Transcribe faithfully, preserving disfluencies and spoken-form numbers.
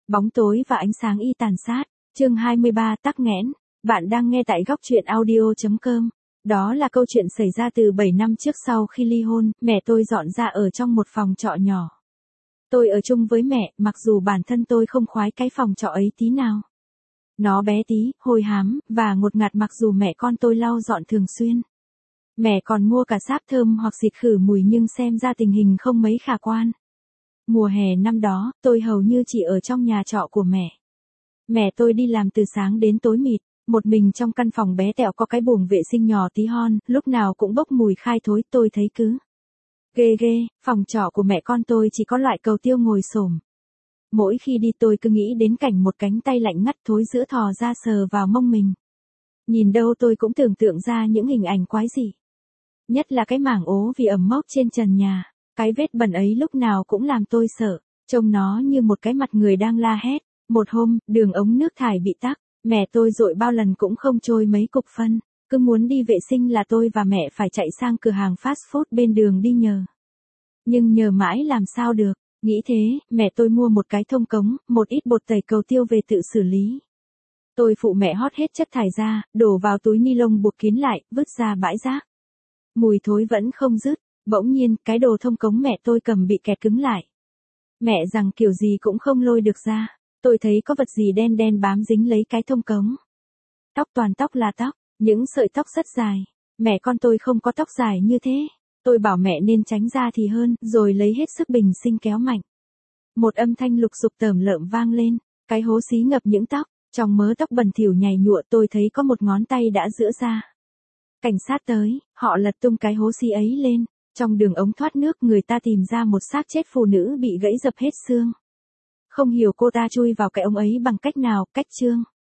Bóng tối và ánh sáng y tàn sát. Chương hai mươi ba tắc nghẽn. Bạn đang nghe tại góc truyện audio chấm com. Đó là câu chuyện xảy ra từ bảy năm trước sau khi ly hôn, mẹ tôi dọn ra ở trong một phòng trọ nhỏ. Tôi ở chung với mẹ, mặc dù bản thân tôi không khoái cái phòng trọ ấy tí nào. Nó bé tí, hôi hám, và ngột ngạt mặc dù mẹ con tôi lau dọn thường xuyên. Mẹ còn mua cả sáp thơm hoặc xịt khử mùi nhưng xem ra tình hình không mấy khả quan. Mùa hè năm đó, tôi hầu như chỉ ở trong nhà trọ của mẹ. Mẹ tôi đi làm từ sáng đến tối mịt, một mình trong căn phòng bé tẹo có cái buồng vệ sinh nhỏ tí hon, lúc nào cũng bốc mùi khai thối, tôi thấy cứ ghê ghê. Phòng trọ của mẹ con tôi chỉ có loại cầu tiêu ngồi xổm. Mỗi khi đi tôi cứ nghĩ đến cảnh một cánh tay lạnh ngắt thối giữa thò ra sờ vào mông mình. Nhìn đâu tôi cũng tưởng tượng ra những hình ảnh quái dị. Nhất là cái mảng ố vì ẩm mốc trên trần nhà. Cái vết bẩn ấy lúc nào cũng làm tôi sợ, trông nó như một cái mặt người đang la hét. Một hôm, đường ống nước thải bị tắc, mẹ tôi dội bao lần cũng không trôi mấy cục phân, cứ muốn đi vệ sinh là tôi và mẹ phải chạy sang cửa hàng fast food bên đường đi nhờ. Nhưng nhờ mãi làm sao được, nghĩ thế, mẹ tôi mua một cái thông cống, một ít bột tẩy cầu tiêu về tự xử lý. Tôi phụ mẹ hót hết chất thải ra, đổ vào túi ni lông buộc kín lại, vứt ra bãi rác. Mùi thối vẫn không dứt. Bỗng nhiên, cái đồ thông cống mẹ tôi cầm bị kẹt cứng lại. Mẹ rằng kiểu gì cũng không lôi được ra. Tôi thấy có vật gì đen đen bám dính lấy cái thông cống. Tóc toàn tóc là tóc, những sợi tóc rất dài. Mẹ con tôi không có tóc dài như thế. Tôi bảo mẹ nên tránh ra thì hơn, rồi lấy hết sức bình sinh kéo mạnh. Một âm thanh lục sục tởm lợm vang lên, cái hố xí ngập những tóc, trong mớ tóc bẩn thỉu nhầy nhụa tôi thấy có một ngón tay đã giữa ra. Cảnh sát tới, họ lật tung cái hố xí ấy lên. Trong đường ống thoát nước người ta tìm ra một xác chết phụ nữ bị gãy dập hết xương. Không hiểu cô ta chui vào cái ống ấy bằng cách nào, cách chương.